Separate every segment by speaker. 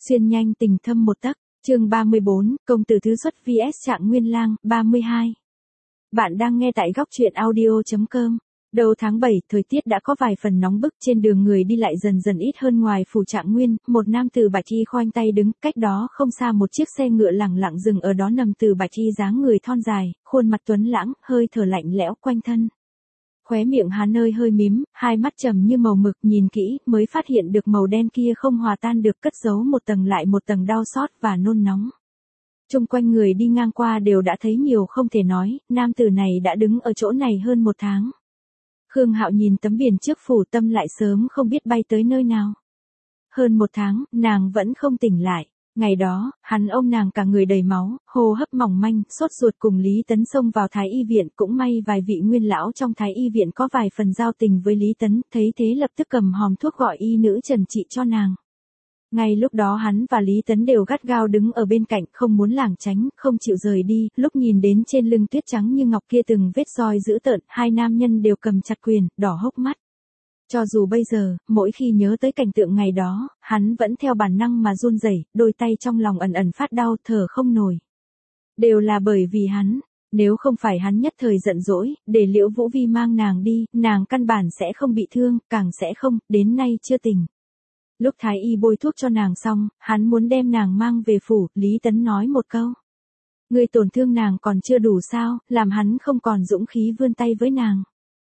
Speaker 1: Xuyên nhanh tình thâm một tấc, chương 34, công tử thứ xuất vs Trạng Nguyên Lang, 32. Bạn đang nghe tại góc truyện audio.com. Đầu tháng 7, thời tiết đã có vài phần nóng bức, trên đường người đi lại dần dần ít hơn. Ngoài phủ Trạng Nguyên, một nam tử bạch y khoanh tay đứng, cách đó không xa một chiếc xe ngựa lẳng lặng dừng ở đó. Nam tử bạch y dáng người thon dài, khuôn mặt tuấn lãng, hơi thở lạnh lẽo quanh thân. Khóe miệng hắn hơi mím, hai mắt trầm như màu mực, nhìn kỹ mới phát hiện được màu đen kia không hòa tan được, cất giấu một tầng lại một tầng đau xót và nôn nóng. Chung quanh người đi ngang qua đều đã thấy nhiều không thể nói, nam tử này đã đứng ở chỗ này hơn một tháng. Khương Hạo nhìn tấm biển trước phủ, tâm lại sớm không biết bay tới nơi nào. Hơn một tháng, nàng vẫn không tỉnh lại. Ngày đó, hắn ôm nàng cả người đầy máu, hô hấp mỏng manh, sốt ruột cùng Lý Tấn xông vào Thái Y viện. Cũng may vài vị nguyên lão trong Thái Y viện có vài phần giao tình với Lý Tấn, thấy thế lập tức cầm hòm thuốc gọi y nữ trần trị cho nàng. Ngay lúc đó hắn và Lý Tấn đều gắt gao đứng ở bên cạnh, không muốn lảng tránh, không chịu rời đi. Lúc nhìn đến trên lưng tuyết trắng như ngọc kia từng vết roi dữ tợn, hai nam nhân đều cầm chặt quyền, đỏ hốc mắt. Cho dù bây giờ, mỗi khi nhớ tới cảnh tượng ngày đó, hắn vẫn theo bản năng mà run rẩy, đôi tay trong lòng ẩn ẩn phát đau, thở không nổi. Đều là bởi vì hắn, nếu không phải hắn nhất thời giận dỗi, để Liễu Vũ Vi mang nàng đi, nàng căn bản sẽ không bị thương, càng sẽ không, đến nay chưa tỉnh. Lúc Thái Y bôi thuốc cho nàng xong, hắn muốn đem nàng mang về phủ, Lý Tấn nói một câu. Người tổn thương nàng còn chưa đủ sao, làm hắn không còn dũng khí vươn tay với nàng.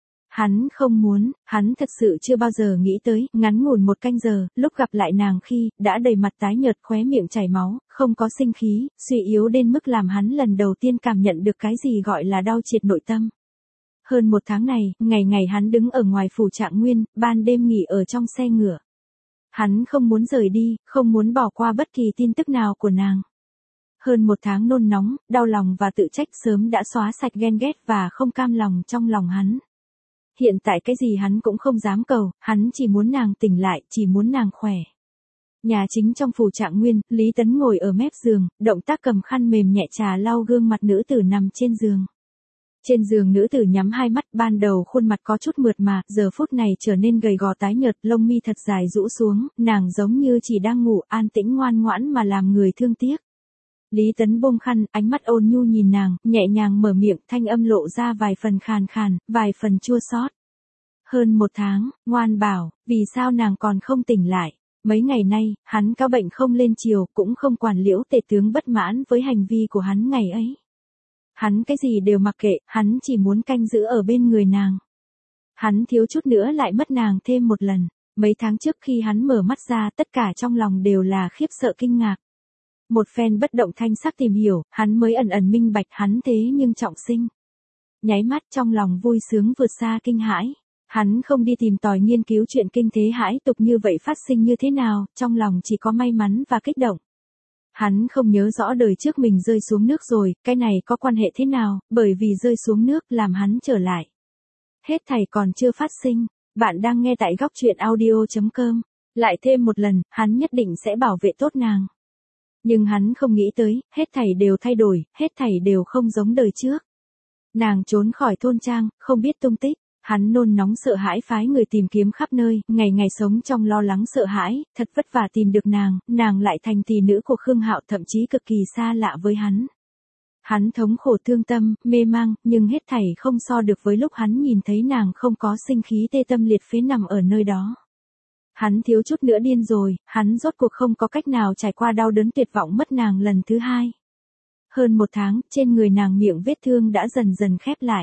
Speaker 1: Hắn không muốn, hắn thật sự chưa bao giờ nghĩ tới, ngắn ngủn một canh giờ, lúc gặp lại nàng khi, đã đầy mặt tái nhợt, khóe miệng chảy máu, không có sinh khí, suy yếu đến mức làm hắn lần đầu tiên cảm nhận được cái gì gọi là đau triệt nội tâm. Hơn một tháng này, ngày ngày hắn đứng ở ngoài phủ Trạng Nguyên, ban đêm nghỉ ở trong xe ngựa. Hắn không muốn rời đi, không muốn bỏ qua bất kỳ tin tức nào của nàng. Hơn một tháng nôn nóng, đau lòng và tự trách sớm đã xóa sạch ghen ghét và không cam lòng trong lòng hắn. Hiện tại cái gì hắn cũng không dám cầu, hắn chỉ muốn nàng tỉnh lại, chỉ muốn nàng khỏe. Nhà chính trong phủ Trạng Nguyên, Lý Tấn ngồi ở mép giường, động tác cầm khăn mềm nhẹ trà lau gương mặt nữ tử nằm trên giường. Trên giường nữ tử nhắm hai mắt, ban đầu khuôn mặt có chút mượt mà, giờ phút này trở nên gầy gò tái nhợt, lông mi thật dài rũ xuống, nàng giống như chỉ đang ngủ, an tĩnh ngoan ngoãn mà làm người thương tiếc. Lý Tấn buông khăn, ánh mắt ôn nhu nhìn nàng, nhẹ nhàng mở miệng, thanh âm lộ ra vài phần khàn khàn, vài phần chua xót. Hơn một tháng, ngoan bảo, vì sao nàng còn không tỉnh lại? Mấy ngày nay, hắn cao bệnh không lên chiều, cũng không quản Liễu tể tướng bất mãn với hành vi của hắn ngày ấy. Hắn cái gì đều mặc kệ, hắn chỉ muốn canh giữ ở bên người nàng. Hắn thiếu chút nữa lại mất nàng thêm một lần. Mấy tháng trước khi hắn mở mắt ra, tất cả trong lòng đều là khiếp sợ kinh ngạc. Một phen bất động thanh sắc tìm hiểu, hắn mới ẩn ẩn minh bạch hắn thế nhưng trọng sinh. Nháy mắt trong lòng vui sướng vượt xa kinh hãi. Hắn không đi tìm tòi nghiên cứu chuyện kinh thế hãi tục như vậy phát sinh như thế nào, trong lòng chỉ có may mắn và kích động. Hắn không nhớ rõ đời trước mình rơi xuống nước rồi, cái này có quan hệ thế nào, bởi vì rơi xuống nước làm hắn trở lại. Hết thảy còn chưa phát sinh, bạn đang nghe tại góc truyện audio.com. Lại thêm một lần, hắn nhất định sẽ bảo vệ tốt nàng. Nhưng hắn không nghĩ tới, hết thảy đều thay đổi, hết thảy đều không giống đời trước. Nàng trốn khỏi thôn trang, không biết tung tích. Hắn nôn nóng sợ hãi phái người tìm kiếm khắp nơi, ngày ngày sống trong lo lắng sợ hãi, thật vất vả tìm được nàng lại thành tỷ nữ của Khương Hạo, thậm chí cực kỳ xa lạ với hắn. Hắn thống khổ thương tâm, mê mang, nhưng hết thảy không so được với lúc hắn nhìn thấy nàng không có sinh khí tê tâm liệt phế nằm ở nơi đó. Hắn thiếu chút nữa điên rồi, hắn rốt cuộc không có cách nào trải qua đau đớn tuyệt vọng mất nàng lần thứ hai. Hơn một tháng, trên người nàng miệng vết thương đã dần dần khép lại.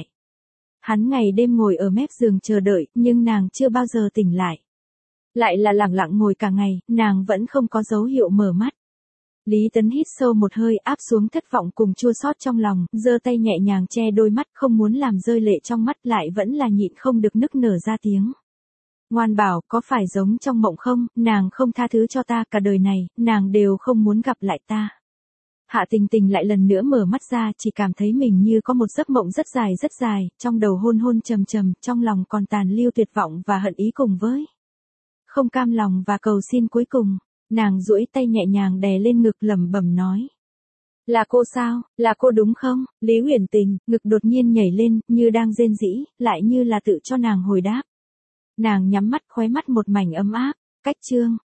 Speaker 1: Hắn ngày đêm ngồi ở mép giường chờ đợi, nhưng nàng chưa bao giờ tỉnh lại. Lại là lẳng lặng ngồi cả ngày, nàng vẫn không có dấu hiệu mở mắt. Lý Tấn hít sâu một hơi, áp xuống thất vọng cùng chua xót trong lòng, giơ tay nhẹ nhàng che đôi mắt, không muốn làm rơi lệ trong mắt, lại vẫn là nhịn không được nức nở ra tiếng. Ngoan bảo, có phải giống trong mộng không, nàng không tha thứ cho ta, cả đời này, nàng đều không muốn gặp lại ta. Hạ Tình Tình lại lần nữa mở mắt ra, chỉ cảm thấy mình như có một giấc mộng rất dài, trong đầu hôn hôn trầm trầm, trong lòng còn tàn lưu tuyệt vọng và hận ý cùng với không cam lòng và cầu xin cuối cùng. Nàng duỗi tay nhẹ nhàng đè lên ngực lẩm bẩm nói. Là cô sao, là cô đúng không? Lý Uyển Tình, ngực đột nhiên nhảy lên, như đang rên rỉ, lại như là tự cho nàng hồi đáp. Nàng nhắm mắt, khóe mắt một mảnh ấm áp. Cách chương